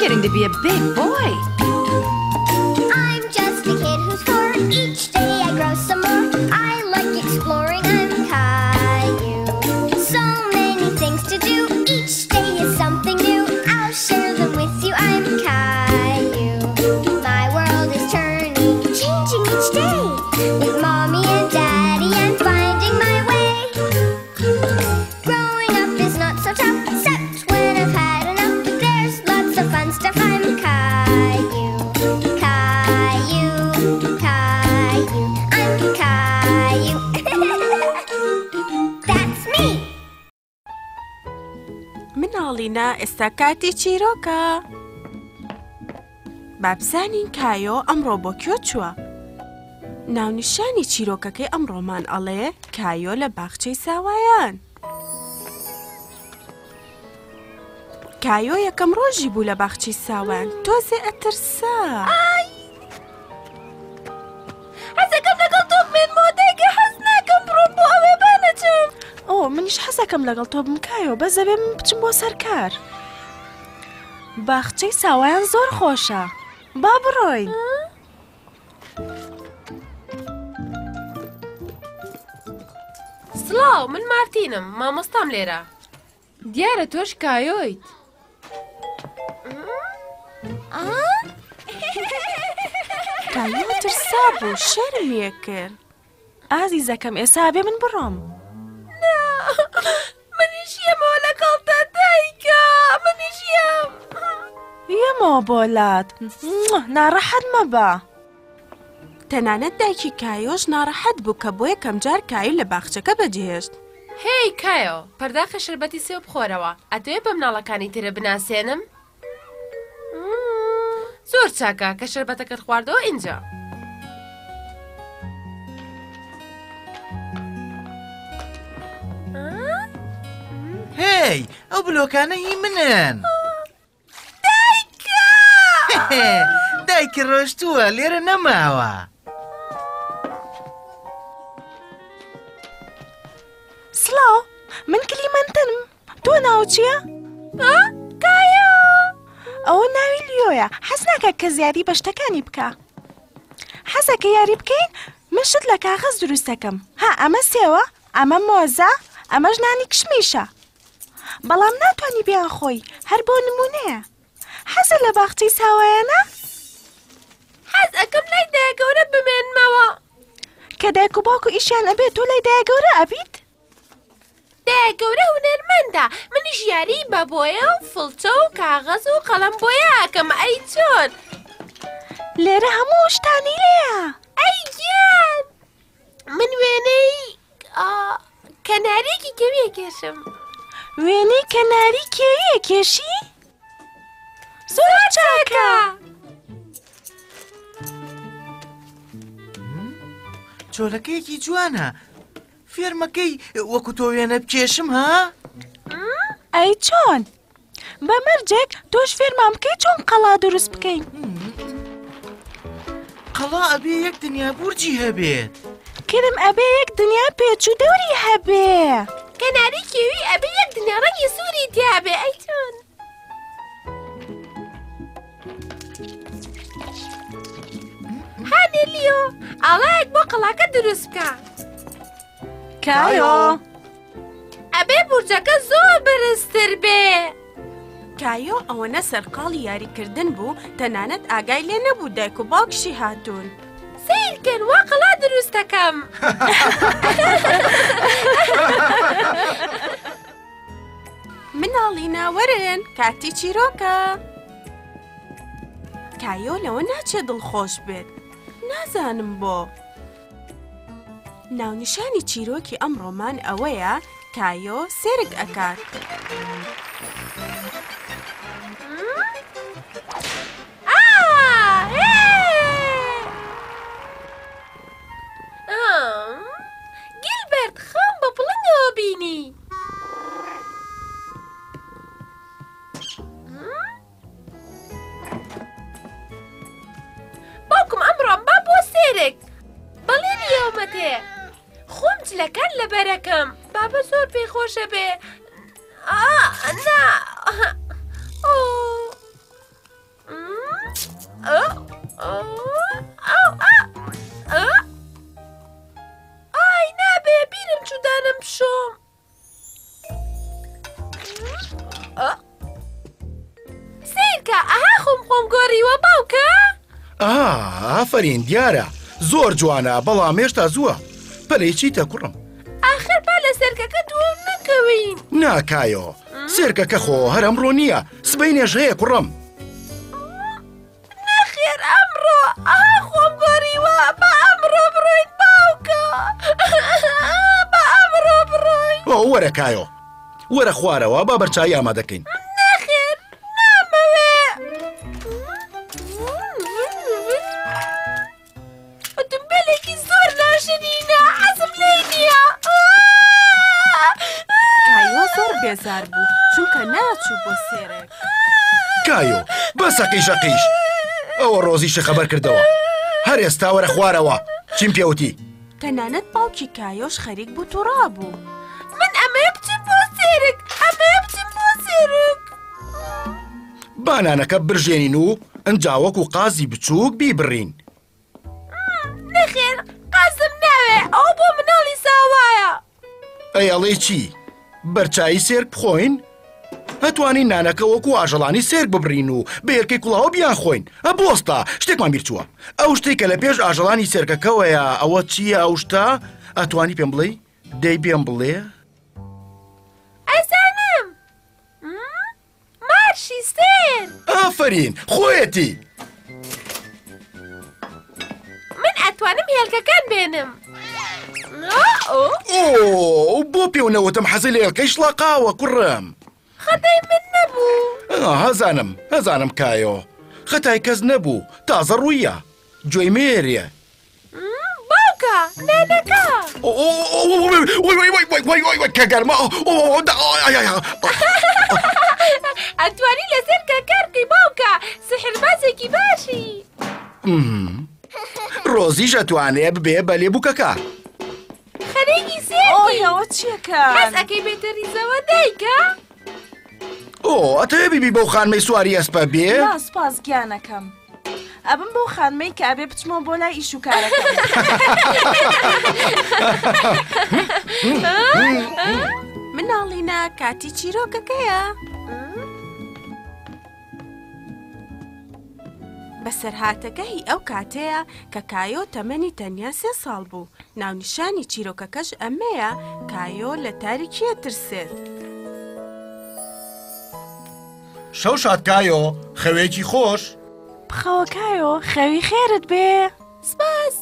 getting to be a big boy. I'm just a kid who's 4. Each day I grow some more. I like exploring. I'm Caillou. So many things to do. Each day is something new. I'll share them with you. I'm Caillou. My world is turning, changing each day. With Mommy and Daddy, I'm finding my way. Growing up is not so tough, except when I've had enough. There's lots of fun stuff. I'm Caillou. Caillou, Caillou, I'm Caillou. That's me. مناڵینە ئێستا کاتی چیرۆکە. با بزانین کایۆ ئەمڕۆ بۆ کوێ چووە. ناونیشانی چیرۆکەکەی ئەمڕۆمان ئەڵێ کایۆ لە باخچەی ساوایان. کایۆ یەکەم ڕۆژی بوو لە باخچەی ساوایان، تۆزێ ئەترسا. حەزەکەم لەگەڵ تۆ بمێن مۆدەیکە حەز ناکەم بڕۆم بۆ ئەوێ بانەچم. ئۆ منیش حەزەکەم لەگەڵ تۆ بمکایۆ بەس دەبێ من بچم بۆ سەرکار. باخچەی ساوایان زۆر خۆشە. با بڕۆین. سڵاو، من مارتینم، مامۆستام لێرە. دیارە تۆش کایۆیت. کایۆ ترسا بوو شەرمیە کرد. ئازیزەکەم ئێستا بێ من بڕۆم. منیش یەمەوە لەگەڵ تا دایکە، منیش یەم. یەمەوە بۆلات ناڕەحەت مەبە. تەنانەت دایکی کایۆش ناڕەحەت بوو کە بۆ یەکەم جار کایۆ لە باخچەکە بەجێهێشت. هی کایۆ، پەرداخە شربەتی سێو بخۆرەوە. ئەتەوێ بە مناڵەکانی ترە بناسێنم؟ زۆر چاکە کە شربەتەکەت خواردەوە ئینجا. هی ئەو بلۆکانە هی منن. دایکە! دایکی ڕۆشتووە لێرە نەماوە. سڵاو، من کلیمەنتنم. تۆ ناو چییە؟ کایۆ! ئەوە ناوی لیۆیە. حەز ناکات کە زیادی بە شتەکانی بکە. حەزەکە یاری بکەین؟ من شت لە کاغەز دروست دەکەم. ها ئەمە سێوە، ئەمە مۆزە، ئەمەش نانی کشمیشە. بەڵام ناتوانانی بیان خۆی، هەر بۆ نمونەیە. حەزە لە باخچەی ساوایانە؟ حەز ئەکەم لای دایەگەورە بمێنمەوە. کە دایک و باوکو ئیشیان ئەبێت تۆ لای دایەگەورە ئەبیت؟ دایەگەورە هونەرمەندە، منیش یاری بە بۆیە و فڵچە و کاغەز و قەڵەم بۆیە ئەکەم. ئەی چۆن؟ لێرە هەموو شتانی لێیە. ئەی گیان! من وێنەی کەنارێکی کەویە کێشم. وێنەی کەناری کێویە کێشی؟ زۆر چاکە! چۆلەکەیەکی جوانە. فێرمەکەی وەکو تۆ وێنە بکێشم ها؟ ئەی چۆن؟ بە مەرجێک تۆش فێرمان بکەی چۆن قەڵا دروست بکەین. قەڵا ئەبێ یەک دنیا بورجی هەبێت. کرم ئەبێ یەک دنیا پێچوو دەوری هەبێ. کەناری کێوی ئەبێ یەک دنیا ڕەنگی سووری تیابێ. ئەی چۆن؟ هانێ لیۆ، ئاڵایەک بۆ قەڵاکە دروست بکە. کایۆ! ئەبێ بورجەکە زۆر بەرزتر بێ. کایۆ ئەوەنە سەرقاڵی یاریکردن بوو تەنانەت ئاگای لێ نەبوو دایک و باوکشی هاتوون. سیرکەن وا قەڵا دروست دەکەم. مناڵینە وەرن کاتی چیرۆکە. کایۆ لەوە ناچێ دڵخۆش بێت. نازانم بۆ. ناونیشانی چیرۆکی ئەمڕۆمان ئەوەیە کایۆ سێرک ئەکات. گیلبەرت خەم بە پڵنگەوە بینی. باوکم ئەمڕۆم با بۆ سێرک. بەڵێ نیەومەتێ. خۆم جلەکان لەبەرەکەم. بابە زۆر پێی خۆشە بێ. نا! ئەو! کایۆ! ئەوە نەسەرقاڵی یاریکردن بوو تەنانەت ئاگای لێ نەبوو دایک و باوکشی هاتوون. سیرکەن وا قەڵا دروست دەکەم. ئەبێ بورجەکە زۆر بەرزتر بێ. کەناری کێوی ئەبێ یەک دنیا ڕەنگی سووری تیابێ. ئەی چۆن؟ وێنەی کەناری کێویە کێشی؟ زۆر چاکە! سیرکە ئەها خۆم گۆڕیوە باوکە؟ ئافرین دیارە زۆر جوانە بەڵام هێشتا زووە پەلەی چیتە کوڕم؟ ئاخر با لە سێرکەکە دووەم نەکەوین. ناکایۆ سێرکەکە خۆ هەر ئەمڕۆ نییە سبەی نێژ هەیە کوڕم. نەخێر ئەمڕۆ ئەها خۆم گۆڕیوە بە ئەمڕۆ بڕۆین باوکە. بە ئەمڕۆ بڕۆین. وەرە کایۆ وەرە خوارەوە با بەرچایی ئامادەکەین. نەخێر نامەوێ. ئۆتۆمبیلێکی زۆر ناشرینە حەزم لێ نییە. کایۆ زۆر بێزار بوو چونکە ناچوو بۆ سێرێک. کایۆ بەسە قیشەقیش ئەوە ڕۆزیشە خەبەر کردەوە هەر ئێستا وەرە خوارەوە چیم پێوتی؟ تەنانەت باوکی کایۆش خەریک بوو تووڕا بوو. من ئەمەیە بچم بۆ سێرک ئەمەیە بچم بۆ سێرک. بانانەکە برژێنین و ئەنجاوەک و قازی بچووک بیبڕین. نەخێر قازم ناوێ ئەو بۆ مناڵی ساوایە. ئەیەڵێ چی؟ بەرچایی سێرک بخۆین؟ ئەتوانین نانەکە وەکو ئاژەڵانی سێرک ببڕین و بێرکەی کوڵاوە بیان خۆین. ئەبۆستا شتێکمان بیرچووە ئەو شتێک کە لە پێش ئاژەڵانی سێرکەکەوەیە ئەوە چییە ئەو شتە؟ ئەتوانی پێم بڵێ؟ دەی پێم بڵێ؟ ئەزانم مارشی سێر. ئافرین خۆیەتی. من ئەتوانم هێلکەکان بێنم. ئۆ بۆ پێونەوەتم حەزی لە هێلکەی شڵاقاوە کوڕم. خەتای من نەبوو. هەزانم کایۆ خەتای کەس نەبوو تازە ڕوویە گوێی مێریە. باوکە نانەکە. کە گەرمە ئەتوانی لەسەر کار بکەی باوکە سحربازێکی باشی. ڕۆزیش ئەتوانێت ببێ بە لێبووکەکە. خەرێکی سێری. ئەوە چیەکە؟ حەز ئەەکەی بێتە ریزەوە دایکە؟ ئەتەوێ بیبی بەو خانمەی سواری ئەسپە بێ؟ سپاس گیانەکەم. ئەبم بۆ خانمەی کە ئەبێ بچمەوە بۆ لای ئیش و کارەکەم. مناڵینە کاتی چیرۆکەکەیە؟ بەسەرهاتەکە هی ئەو کاتەیە کە کایۆ تەمەنی تەنیا 3 ساڵ بوو. ناونیشانی چیرۆکەکەش ئەمەیە کایۆ لە تاریکیە ترسێت. شەو شاد کایۆ خەوێکی خۆش. بخەوە کایۆ خەوی خێرت بێ. سپاس.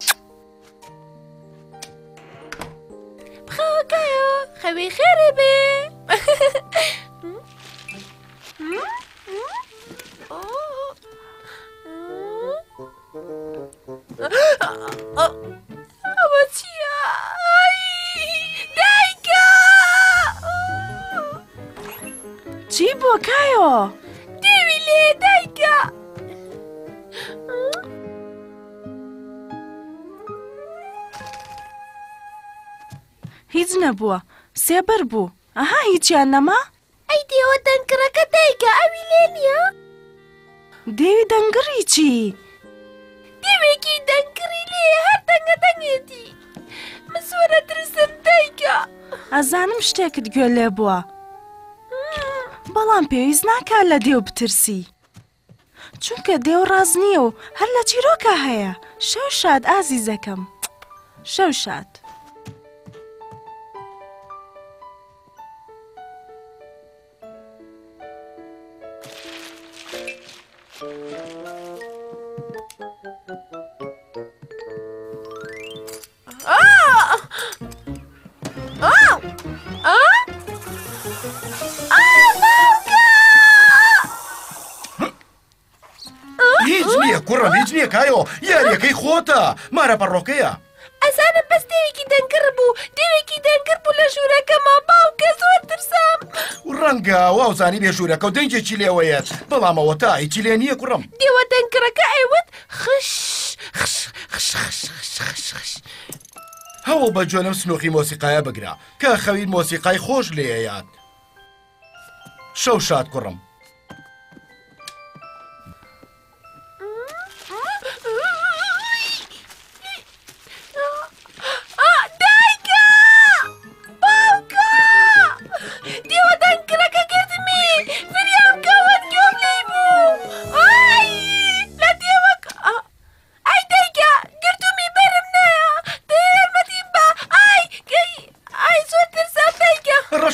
بخەوە کایۆ خەوی خێرێ بێ. ئەوە چییە؟ دایکە! چی بۆ کایۆ؟ دێوی لێ دایکە! هیچ نەبووە 3 بەر بوو. ئەها هیچیان نەما؟ ئەی دێوە دەنگڕەکە دایکە ئەوی لێ نییە؟ دێوی دەنگڕی چی؟ دێوێکی دەنگڕی لێ هەر دەنگە دەنگێتی. من زۆرە ترسم دایکە. ئەزانم شتێکت گوێ لێ بووە بەڵام پێویست ناکات لە دێو بترسی چونکە دێو ڕاز نییە و هەر لە چیرۆکە هەیە. شەو شاد ئازیزەکەم شەو شاد. هیچ نییە کوڕم هیچ نییە کایۆ یاریەکەی خۆتە مارە پەڕۆکەیە. ئەزانم بەس دێوێکی دەنگڕ بوو دێوێکی دەنگڕ بوو لە ژوورەکەمە باوکە زۆر ترسام. ڕەنگە واوزانی بێژوورەکە و دەنگێکی لێوەیەت بەڵام ئەوە تا هیچی لێ نییە کوڕم. دێوە دەنگڕەکە ئەیوت خش خش خش خش خش خش. هەوڵ بە جۆنم سنووقی مۆسیقایە بگرە کە خەوین مۆسیقای خۆش لێیات. شەو شاد کوڕم. دایکە! باوکە! دێوە دەنگڕەکە گرتمی!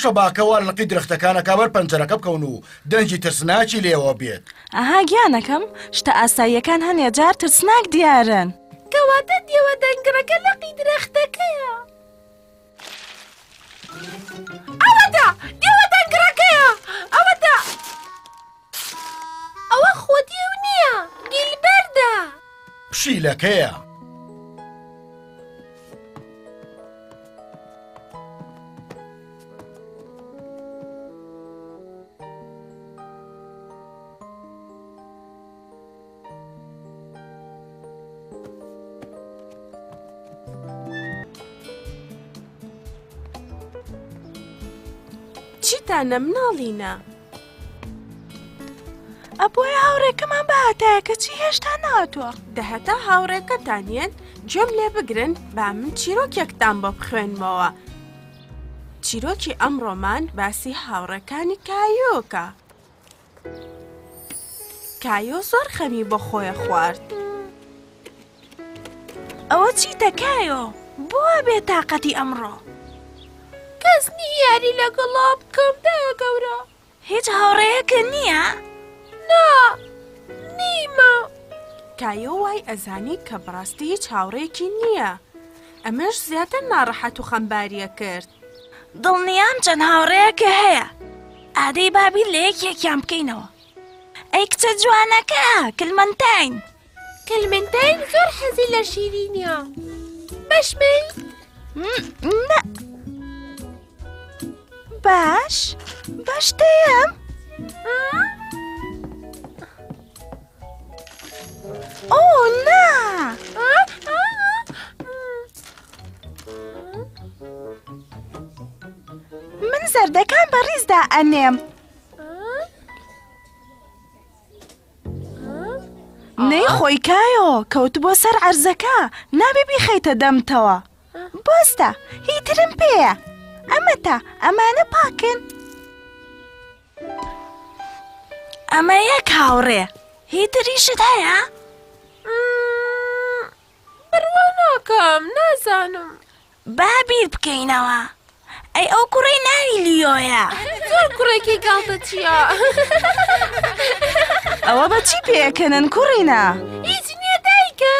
باشە باکەوە لەقی درەختەکانە کابەر پەنجەرەکە بکەون و دەنجی ترسناکی لێەوە بێت. ئەها گیانەکەم شتە ئاساییەکان هەنێ جار ترسناک دیارن. کەواتە دێوە دەنگڕەکە لەقی درەختەکەیە. ئەوەدا دێوە دەنگڕەکەیە ئەوەدا. ئەوە خۆدیێو نییە گیلبەردە. پشیلەکەیە. چیتانە مناڵینە؟ ئەبۆی هاوڕێکەمان بەهاتایە کەچی هێشتا نهاتووە. دەهەتا هاوڕێکەتانیان گوێم لێ بگرن با من چیرۆکێکتان بۆ بخوێنمەوە. چیرۆکی ئەمڕۆمان باسی هاوڕێکانی کایۆکە. کایۆ زۆر خەمی بۆ خۆیە خوارد. ئەوە چیتە کایۆ؟ بۆە بێتاقەتی ئەمڕۆ؟ کەس نییاری لەگەڵا بکەم دایە گەورە. هیچ هاوڕێیەکە نییە؟ نا نیمە. کایۆ وای ئەزانی کە بڕاستی هیچ هاوڕێکی نییە. ئەمەش زیاتر ناڕەحەت و خەمباریە کرد. دڵنیام چەند هاوڕێیەکە هەیە. ئادەی بابی لە یەکێکیان بکەینەوە. ئەی کچە جوانەکە کلمەنتاین. کلمنتاین زۆر حەزی لە شیرینیە. بەشمەی؟ نە. باش دەیەم. ئۆ نا. من زەردەکان بەڕیزدا ئەنێم. نەی خۆی کایۆ کەوت بۆ سەر عەرزەکە نابێ بیخەیتە دەمتەوە. بۆستە هیترم پێیە. ئەمەتە ئەمانە پاکن. ئەمە یەک هاوڕێ. هیتریشت هەیە؟ بڕوا ناکەم نازانم. بابیر بکەینەوە. ئەی ئەو کوڕەی ناوی لیۆیە. زۆر کوڕێکی گاڵتە چییە؟ ئەوە بەچی پێکەنن کوڕینە؟ هیچ نییە دایکە.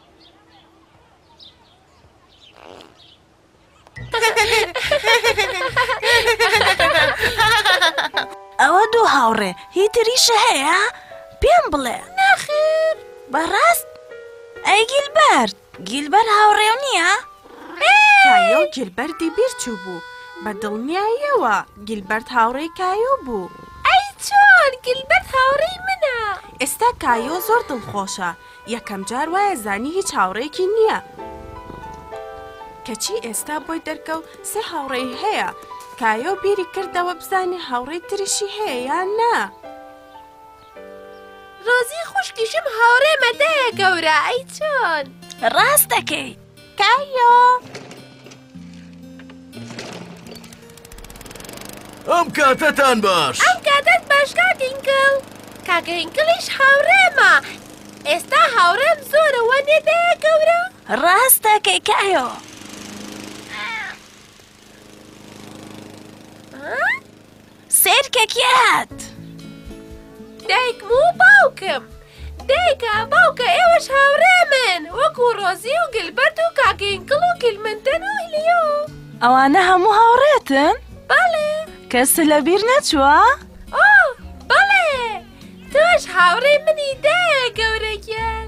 ئەوە دوو هاوڕێ هیتریشە هەیە؟ پێم بڵێ. نەخێر. بەڕاست؟ ئەی گیلبەر هاوڕێو نییە؟ کایۆ گیلبەردی بیرچوو بوو. بە دڵنیاییەوە گیلبەرد هاوڕێی کایۆ بوو. ئەی چۆن گیلبەرد هاوڕێی منە. ئێستا کایۆ زۆر دڵخۆشە. یەکەم جار وایە زانی هیچ هاوڕێکی نییە. کەچی ئێستا بۆی دەرکەوت سێ هاوڕێی هەیە. کایۆ بیری کردەوە بزانێ هاوڕێی تریشی هەیە یان نا. ڕۆزی خوشکیشم هاوڕێمە دایە گەورە. ئەی چۆن؟ ڕاست دەکەی. کایۆ. ئەم کاتەتان باش. ئەم کاتت باش کاکینکڵ. کاکینکڵیش هاوڕێمە. ئێستا هاوڕێم زۆرەوە نێدایە گەورە. ڕاست دەکەی کایۆ. سێرکێکی هات. دایکم و باوکم. دایکە باوکە ئێوەش هاوڕێمن وەکو ڕۆزی و گیلبەرد و کاکینکڵ و کلمنتەن و لیۆ. ئەوانە هەموو هاوڕێتن؟ بەڵێ. کەس لەبیر نەچووە؟ ئۆ بەڵێ. تۆش هاوڕێی منی دایە گەورەگیان.